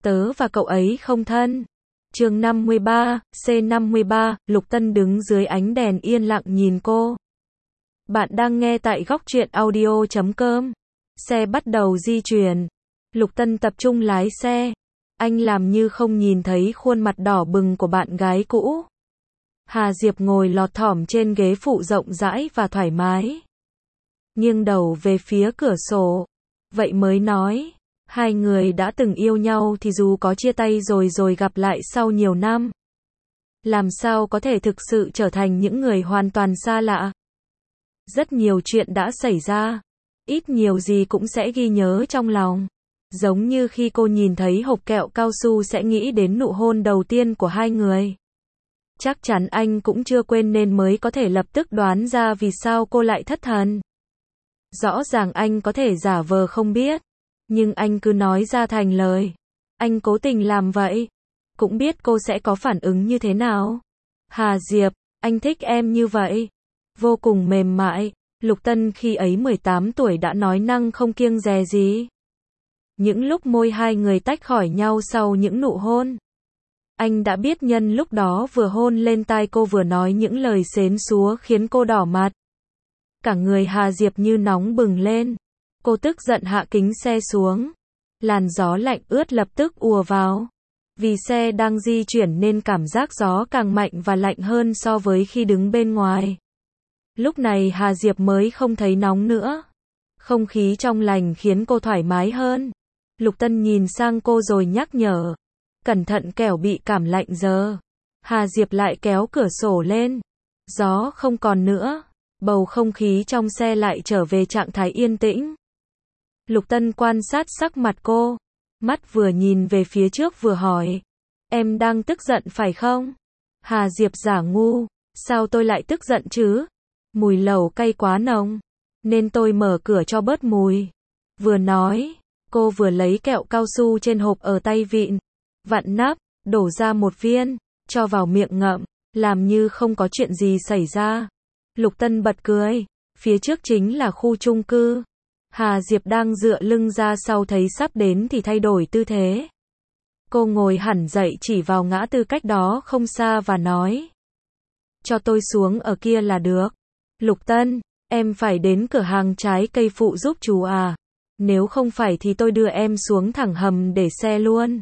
Tớ và cậu ấy không thân. Chương 53, C53, Lục Tân đứng dưới ánh đèn yên lặng nhìn cô. Bạn đang nghe tại góc truyện audio.com. Xe bắt đầu di chuyển. Lục Tân tập trung lái xe. Anh làm như không nhìn thấy khuôn mặt đỏ bừng của bạn gái cũ. Hà Diệp ngồi lọt thỏm trên ghế phụ rộng rãi và thoải mái. Nghiêng đầu về phía cửa sổ. Vậy mới nói, hai người đã từng yêu nhau thì dù có chia tay rồi gặp lại sau nhiều năm, làm sao có thể thực sự trở thành những người hoàn toàn xa lạ. Rất nhiều chuyện đã xảy ra, ít nhiều gì cũng sẽ ghi nhớ trong lòng. Giống như khi cô nhìn thấy hộp kẹo cao su sẽ nghĩ đến nụ hôn đầu tiên của hai người. Chắc chắn anh cũng chưa quên nên mới có thể lập tức đoán ra vì sao cô lại thất thần. Rõ ràng anh có thể giả vờ không biết, nhưng anh cứ nói ra thành lời. Anh cố tình làm vậy, cũng biết cô sẽ có phản ứng như thế nào. Hà Diệp, anh thích em như vậy. Vô cùng mềm mại, Lục Tân khi ấy 18 tuổi đã nói năng không kiêng dè gì. Những lúc môi hai người tách khỏi nhau sau những nụ hôn, anh đã biết nhân lúc đó vừa hôn lên tai cô vừa nói những lời xến xúa khiến cô đỏ mặt. Cả người Hà Diệp như nóng bừng lên. Cô tức giận hạ kính xe xuống. Làn gió lạnh ướt lập tức ùa vào. Vì xe đang di chuyển nên cảm giác gió càng mạnh và lạnh hơn so với khi đứng bên ngoài. Lúc này Hà Diệp mới không thấy nóng nữa. Không khí trong lành khiến cô thoải mái hơn. Lục Tân nhìn sang cô rồi nhắc nhở. Cẩn thận kẻo bị cảm lạnh giờ. Hà Diệp lại kéo cửa sổ lên. Gió không còn nữa. Bầu không khí trong xe lại trở về trạng thái yên tĩnh. Lục Tân quan sát sắc mặt cô. Mắt vừa nhìn về phía trước vừa hỏi. Em đang tức giận phải không? Hà Diệp giả ngu. Sao tôi lại tức giận chứ? Mùi lẩu cay quá nồng, nên tôi mở cửa cho bớt mùi. Vừa nói, cô vừa lấy kẹo cao su trên hộp ở tay vịn. Vặn nắp, đổ ra một viên, cho vào miệng ngậm, làm như không có chuyện gì xảy ra. Lục Tân bật cười. Phía trước chính là khu chung cư. Hà Diệp đang dựa lưng ra sau thấy sắp đến thì thay đổi tư thế. Cô ngồi hẳn dậy chỉ vào ngã tư cách đó không xa và nói. Cho tôi xuống ở kia là được. Lục Tân, em phải đến cửa hàng trái cây phụ giúp chú à? Nếu không phải thì tôi đưa em xuống thẳng hầm để xe luôn.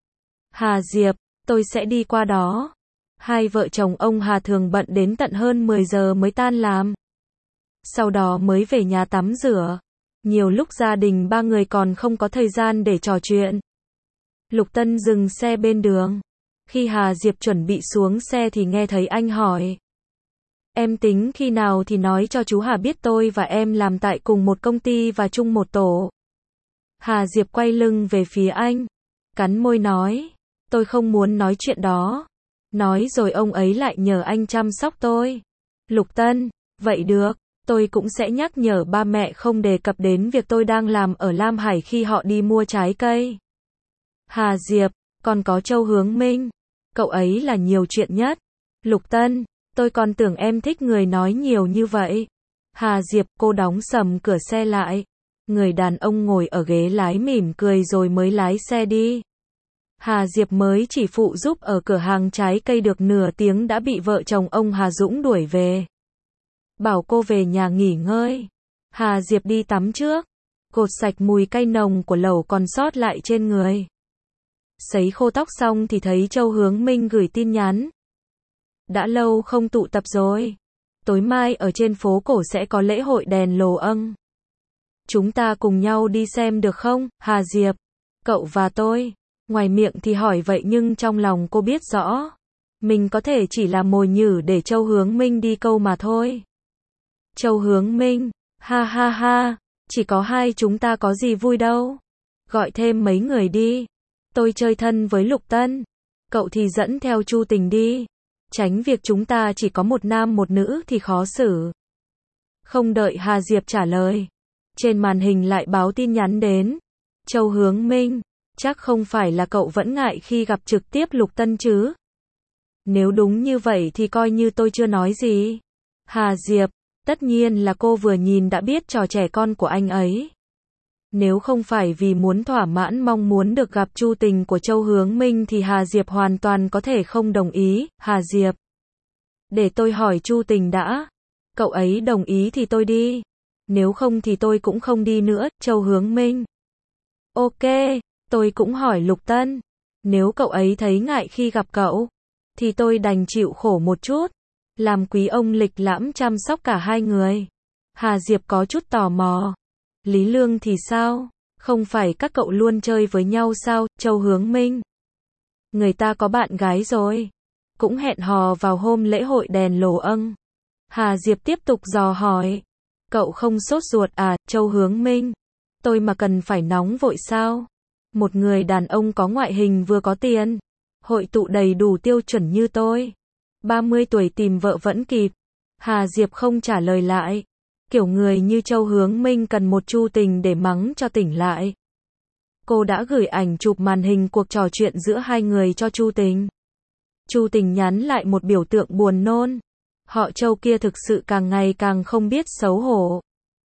Hà Diệp, tôi sẽ đi qua đó. Hai vợ chồng ông Hà thường bận đến tận hơn 10 giờ mới tan làm. Sau đó mới về nhà tắm rửa. Nhiều lúc gia đình ba người còn không có thời gian để trò chuyện. Lục Tân dừng xe bên đường. Khi Hà Diệp chuẩn bị xuống xe thì nghe thấy anh hỏi. Em tính khi nào thì nói cho chú Hà biết tôi và em làm tại cùng một công ty và chung một tổ. Hà Diệp quay lưng về phía anh. Cắn môi nói. Tôi không muốn nói chuyện đó. Nói rồi ông ấy lại nhờ anh chăm sóc tôi. Lục Tân, vậy được. Tôi cũng sẽ nhắc nhở ba mẹ không đề cập đến việc tôi đang làm ở Lam Hải khi họ đi mua trái cây. Hà Diệp, còn có Châu Hướng Minh. Cậu ấy là nhiều chuyện nhất. Lục Tân, tôi còn tưởng em thích người nói nhiều như vậy. Hà Diệp, cô đóng sầm cửa xe lại. Người đàn ông ngồi ở ghế lái mỉm cười rồi mới lái xe đi. Hà Diệp mới chỉ phụ giúp ở cửa hàng trái cây được nửa tiếng đã bị vợ chồng ông Hà Dũng đuổi về. Bảo cô về nhà nghỉ ngơi. Hà Diệp đi tắm trước. Gột sạch mùi cay nồng của lẩu còn sót lại trên người. Sấy khô tóc xong thì thấy Châu Hướng Minh gửi tin nhắn. Đã lâu không tụ tập rồi. Tối mai ở trên phố cổ sẽ có lễ hội đèn lồ âng. Chúng ta cùng nhau đi xem được không, Hà Diệp? Cậu và tôi. Ngoài miệng thì hỏi vậy nhưng trong lòng cô biết rõ. Mình có thể chỉ là mồi nhử để Châu Hướng Minh đi câu mà thôi. Châu Hướng Minh, ha ha ha, chỉ có hai chúng ta có gì vui đâu. Gọi thêm mấy người đi. Tôi chơi thân với Lục Tân. Cậu thì dẫn theo Chu Tình đi. Tránh việc chúng ta chỉ có một nam một nữ thì khó xử. Không đợi Hà Diệp trả lời. Trên màn hình lại báo tin nhắn đến. Châu Hướng Minh, chắc không phải là cậu vẫn ngại khi gặp trực tiếp Lục Tân chứ? Nếu đúng như vậy thì coi như tôi chưa nói gì. Hà Diệp, tất nhiên là cô vừa nhìn đã biết trò trẻ con của anh ấy. Nếu không phải vì muốn thỏa mãn mong muốn được gặp Chu Tình của Châu Hướng Minh thì Hà Diệp hoàn toàn có thể không đồng ý. Hà Diệp, để tôi hỏi Chu Tình đã. Cậu ấy đồng ý thì tôi đi. Nếu không thì tôi cũng không đi nữa. Châu Hướng Minh, ok, tôi cũng hỏi Lục Tân. Nếu cậu ấy thấy ngại khi gặp cậu, thì tôi đành chịu khổ một chút. Làm quý ông lịch lãm chăm sóc cả hai người. Hà Diệp có chút tò mò. Lý Lương thì sao? Không phải các cậu luôn chơi với nhau sao? Châu Hướng Minh, người ta có bạn gái rồi. Cũng hẹn hò vào hôm lễ hội đèn lồ âng. Hà Diệp tiếp tục dò hỏi. Cậu không sốt ruột à? Châu Hướng Minh, tôi mà cần phải nóng vội sao? Một người đàn ông có ngoại hình vừa có tiền, hội tụ đầy đủ tiêu chuẩn như tôi, 30 tuổi tìm vợ vẫn kịp. Hà Diệp không trả lời lại. Kiểu người như Châu Hướng Minh cần một Chu Tình để mắng cho tỉnh lại. Cô đã gửi ảnh chụp màn hình cuộc trò chuyện giữa hai người cho Chu Tình. Chu Tình nhắn lại một biểu tượng buồn nôn. Họ Châu kia thực sự càng ngày càng không biết xấu hổ.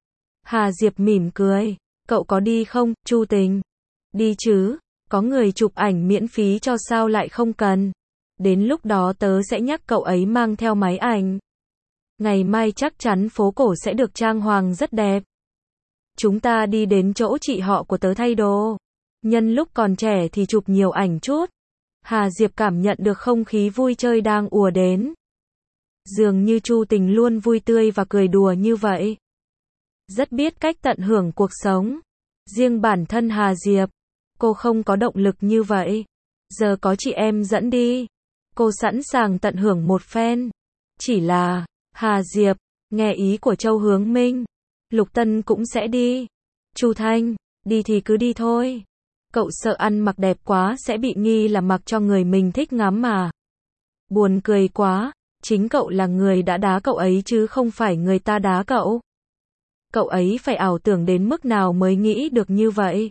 Hà Diệp mỉm cười. Cậu có đi không, Chu Tình? Đi chứ, có người chụp ảnh miễn phí cho sao lại không cần. Đến lúc đó tớ sẽ nhắc cậu ấy mang theo máy ảnh. Ngày mai chắc chắn phố cổ sẽ được trang hoàng rất đẹp. Chúng ta đi đến chỗ chị họ của tớ thay đồ. Nhân lúc còn trẻ thì chụp nhiều ảnh chút. Hà Diệp cảm nhận được không khí vui chơi đang ùa đến. Dường như Chu Tình luôn vui tươi và cười đùa như vậy. Rất biết cách tận hưởng cuộc sống. Riêng bản thân Hà Diệp, cô không có động lực như vậy. Giờ có chị em dẫn đi, cô sẵn sàng tận hưởng một phen. Chỉ là, Hà Diệp, nghe ý của Châu Hướng Minh, Lục Tân cũng sẽ đi. Chu Thanh, đi thì cứ đi thôi. Cậu sợ ăn mặc đẹp quá sẽ bị nghi là mặc cho người mình thích ngắm mà. Buồn cười quá, chính cậu là người đã đá cậu ấy chứ không phải người ta đá cậu. Cậu ấy phải ảo tưởng đến mức nào mới nghĩ được như vậy?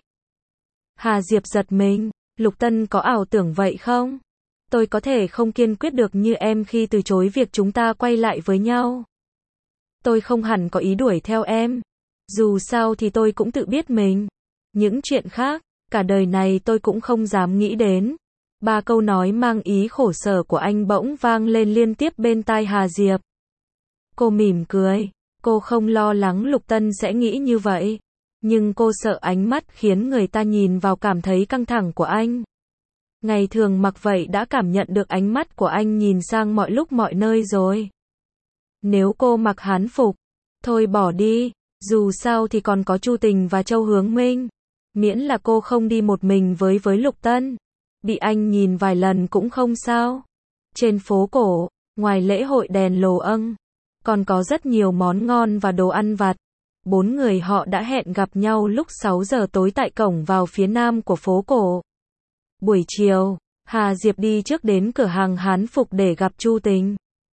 Hà Diệp giật mình, Lục Tân có ảo tưởng vậy không? Tôi có thể không kiên quyết được như em khi từ chối việc chúng ta quay lại với nhau. Tôi không hẳn có ý đuổi theo em. Dù sao thì tôi cũng tự biết mình. Những chuyện khác, cả đời này tôi cũng không dám nghĩ đến. 3 câu nói mang ý khổ sở của anh bỗng vang lên liên tiếp bên tai Hà Diệp. Cô mỉm cười. Cô không lo lắng Lục Tân sẽ nghĩ như vậy. Nhưng cô sợ ánh mắt khiến người ta nhìn vào cảm thấy căng thẳng của anh. Ngày thường mặc vậy đã cảm nhận được ánh mắt của anh nhìn sang mọi lúc mọi nơi rồi. Nếu cô mặc hán phục, thôi bỏ đi. Dù sao thì còn có Chu Tình và Châu Hướng Minh. Miễn là cô không đi một mình với Lục Tân. Bị anh nhìn vài lần cũng không sao. Trên phố cổ, ngoài lễ hội đèn lồ âng, còn có rất nhiều món ngon và đồ ăn vặt. 4 người họ đã hẹn gặp nhau lúc 6 giờ tối tại cổng vào phía nam của phố cổ. Buổi chiều, Hà Diệp đi trước đến cửa hàng hán phục để gặp Chu Tình.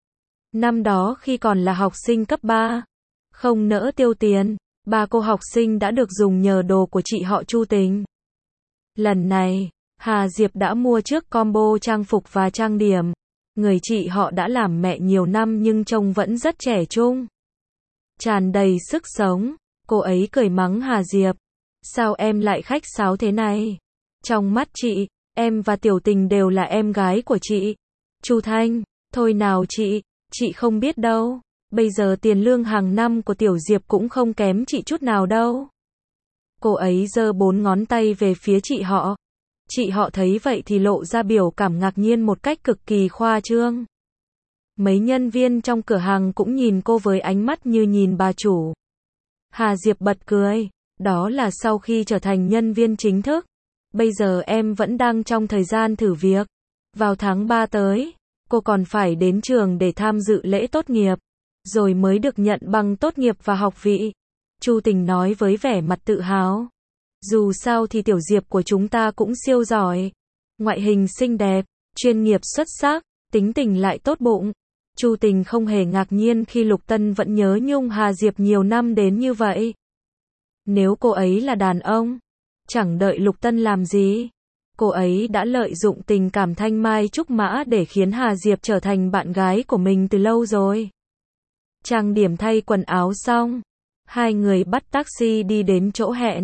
Năm đó khi còn là học sinh cấp 3, không nỡ tiêu tiền, 3 cô học sinh đã được dùng nhờ đồ của chị họ Chu Tình. Lần này, Hà Diệp đã mua trước combo trang phục và trang điểm. Người chị họ đã làm mẹ nhiều năm nhưng trông vẫn rất trẻ trung, tràn đầy sức sống. Cô ấy cười mắng Hà Diệp. Sao em lại khách sáo thế này? Trong mắt chị, em và Tiểu Tình đều là em gái của chị. Chu Thanh, thôi nào chị không biết đâu. Bây giờ tiền lương hàng năm của Tiểu Diệp cũng không kém chị chút nào đâu. Cô ấy giơ 4 ngón tay về phía chị họ. Chị họ thấy vậy thì lộ ra biểu cảm ngạc nhiên một cách cực kỳ khoa trương. Mấy nhân viên trong cửa hàng cũng nhìn cô với ánh mắt như nhìn bà chủ. Hà Diệp bật cười. Đó là sau khi trở thành nhân viên chính thức. Bây giờ em vẫn đang trong thời gian thử việc. Vào tháng 3 tới, cô còn phải đến trường để tham dự lễ tốt nghiệp, rồi mới được nhận bằng tốt nghiệp và học vị. Chu Tình nói với vẻ mặt tự hào. Dù sao thì Tiểu Diệp của chúng ta cũng siêu giỏi. Ngoại hình xinh đẹp, chuyên nghiệp xuất sắc, tính tình lại tốt bụng. Chu Tình không hề ngạc nhiên khi Lục Tân vẫn nhớ nhung Hà Diệp nhiều năm đến như vậy. Nếu cô ấy là đàn ông, chẳng đợi Lục Tân làm gì, cô ấy đã lợi dụng tình cảm thanh mai trúc mã để khiến Hà Diệp trở thành bạn gái của mình từ lâu rồi. Trang điểm thay quần áo xong, hai người bắt taxi đi đến chỗ hẹn.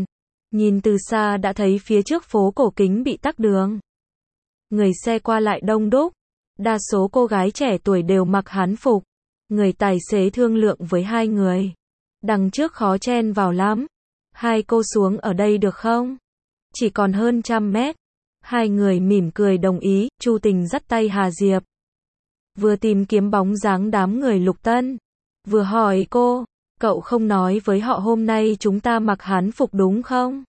Nhìn từ xa đã thấy phía trước phố cổ Kính bị tắc đường. Người xe qua lại đông đúc. Đa số cô gái trẻ tuổi đều mặc hán phục. Người tài xế thương lượng với hai người. Đằng trước khó chen vào lắm. Hai cô xuống ở đây được không? Chỉ còn hơn 100 mét. Hai người mỉm cười đồng ý, Chu Tình dắt tay Hà Diệp. Vừa tìm kiếm bóng dáng đám người Lục Tân. Vừa hỏi cô, cậu không nói với họ hôm nay chúng ta mặc hán phục đúng không?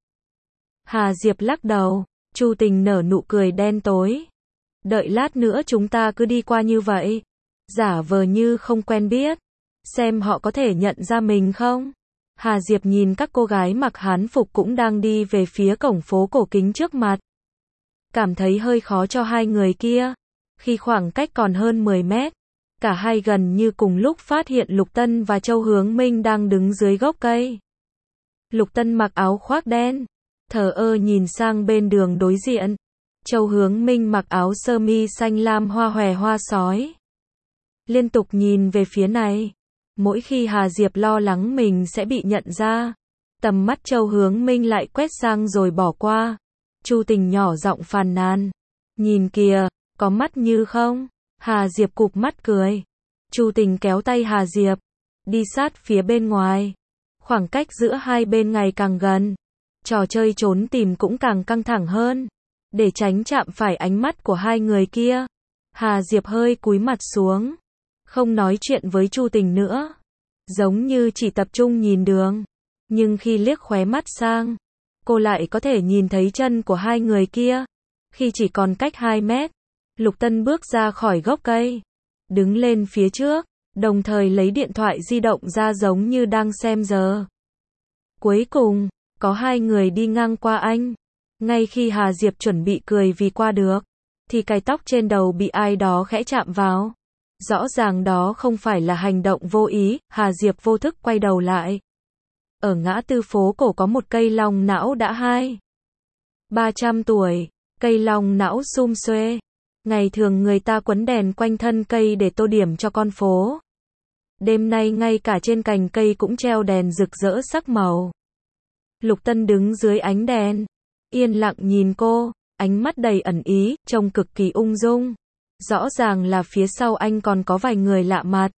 Hà Diệp lắc đầu, Chu Tình nở nụ cười đen tối. Đợi lát nữa chúng ta cứ đi qua như vậy. Giả vờ như không quen biết. Xem họ có thể nhận ra mình không? Hà Diệp nhìn các cô gái mặc hán phục cũng đang đi về phía cổng phố cổ Kính trước mặt. Cảm thấy hơi khó cho hai người kia. Khi khoảng cách còn hơn 10 mét, cả hai gần như cùng lúc phát hiện Lục Tân và Châu Hướng Minh đang đứng dưới gốc cây. Lục Tân mặc áo khoác đen, thờ ơ nhìn sang bên đường đối diện. Châu Hướng Minh mặc áo sơ mi xanh lam hoa hòe hoa sói. Liên tục nhìn về phía này. Mỗi khi Hà Diệp lo lắng mình sẽ bị nhận ra, tầm mắt Châu Hướng Minh lại quét sang rồi bỏ qua. Chu Tình nhỏ giọng phàn nàn. Nhìn kìa, có mắt như không? Hà Diệp cụp mắt cười. Chu Tình kéo tay Hà Diệp, đi sát phía bên ngoài. Khoảng cách giữa hai bên ngày càng gần. Trò chơi trốn tìm cũng càng căng thẳng hơn. Để tránh chạm phải ánh mắt của hai người kia, Hà Diệp hơi cúi mặt xuống. Không nói chuyện với Chu Tình nữa. Giống như chỉ tập trung nhìn đường. Nhưng khi liếc khóe mắt sang, cô lại có thể nhìn thấy chân của hai người kia. Khi chỉ còn cách 2 mét, Lục Tân bước ra khỏi gốc cây. Đứng lên phía trước, đồng thời lấy điện thoại di động ra giống như đang xem giờ. Cuối cùng, có hai người đi ngang qua anh. Ngay khi Hà Diệp chuẩn bị cười vì qua được, thì cái tóc trên đầu bị ai đó khẽ chạm vào. Rõ ràng đó không phải là hành động vô ý, Hà Diệp vô thức quay đầu lại. Ở ngã tư phố cổ có một cây long não đã 200-300 tuổi, cây long não sum xuê. Ngày thường người ta quấn đèn quanh thân cây để tô điểm cho con phố. Đêm nay ngay cả trên cành cây cũng treo đèn rực rỡ sắc màu. Lục Tân đứng dưới ánh đèn, yên lặng nhìn cô, ánh mắt đầy ẩn ý, trông cực kỳ ung dung. Rõ ràng là phía sau anh còn có vài người lạ mặt.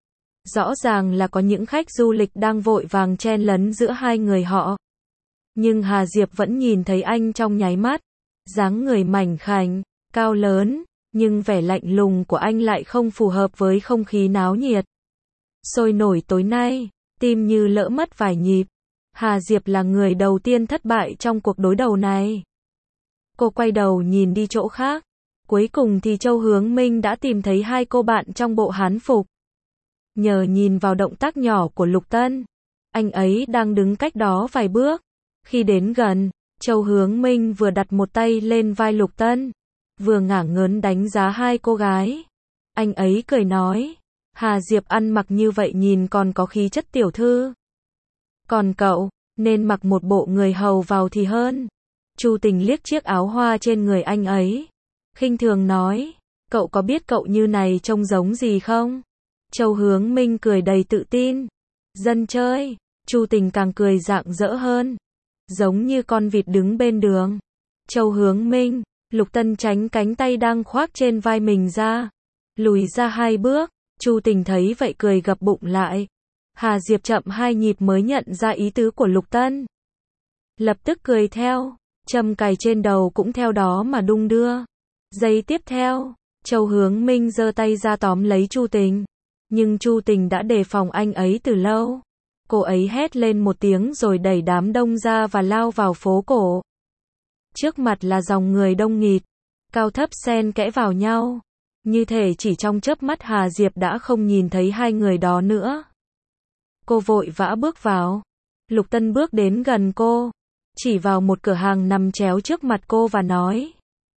Rõ ràng là có những khách du lịch đang vội vàng chen lấn giữa hai người họ. Nhưng Hà Diệp vẫn nhìn thấy anh trong nháy mắt. Dáng người mảnh khảnh, cao lớn, nhưng vẻ lạnh lùng của anh lại không phù hợp với không khí náo nhiệt. Sôi nổi tối nay, tim như lỡ mất vài nhịp. Hà Diệp là người đầu tiên thất bại trong cuộc đối đầu này. Cô quay đầu nhìn đi chỗ khác. Cuối cùng thì Châu Hướng Minh đã tìm thấy hai cô bạn trong bộ hán phục. Nhờ nhìn vào động tác nhỏ của Lục Tân, anh ấy đang đứng cách đó vài bước. Khi đến gần, Châu Hướng Minh vừa đặt một tay lên vai Lục Tân, vừa ngả ngớn đánh giá hai cô gái. Anh ấy cười nói, Hà Diệp ăn mặc như vậy nhìn còn có khí chất tiểu thư. Còn cậu, nên mặc một bộ người hầu vào thì hơn. Chu Tình liếc chiếc áo hoa trên người anh ấy, khinh thường nói, cậu có biết cậu như này trông giống gì không? Châu Hướng Minh cười đầy tự tin. Dân chơi. Chu Tình càng cười rạng rỡ hơn. Giống như con vịt đứng bên đường. Châu Hướng Minh, Lục Tân tránh cánh tay đang khoác trên vai mình ra. Lùi ra 2 bước. Chu Tình thấy vậy cười gập bụng lại. Hà Diệp chậm 2 nhịp mới nhận ra ý tứ của Lục Tân. Lập tức cười theo. Châm cài trên đầu cũng theo đó mà đung đưa. Giây tiếp theo, Châu Hướng Minh giơ tay ra tóm lấy Chu Tình. Nhưng Chu Tình đã đề phòng anh ấy từ lâu. Cô ấy hét lên một tiếng rồi đẩy đám đông ra và lao vào phố cổ. Trước mặt là dòng người đông nghịt, cao thấp xen kẽ vào nhau. Như thể chỉ trong chớp mắt Hà Diệp đã không nhìn thấy hai người đó nữa. Cô vội vã bước vào. Lục Tân bước đến gần cô, chỉ vào một cửa hàng nằm chéo trước mặt cô và nói.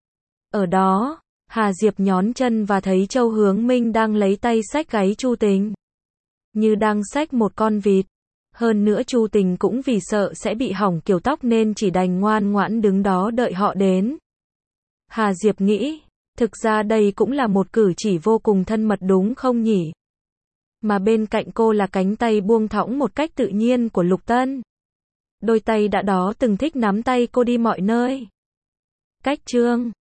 Ở đó, Hà Diệp nhón chân và thấy Châu Hướng Minh đang lấy tay xách gáy Chu Tình. Như đang xách một con vịt. Hơn nữa Chu Tình cũng vì sợ sẽ bị hỏng kiểu tóc nên chỉ đành ngoan ngoãn đứng đó đợi họ đến. Hà Diệp nghĩ, thực ra đây cũng là một cử chỉ vô cùng thân mật đúng không nhỉ? Mà bên cạnh cô là cánh tay buông thõng một cách tự nhiên của Lục Tân. Đôi tay đã đó từng thích nắm tay cô đi mọi nơi. Cách chương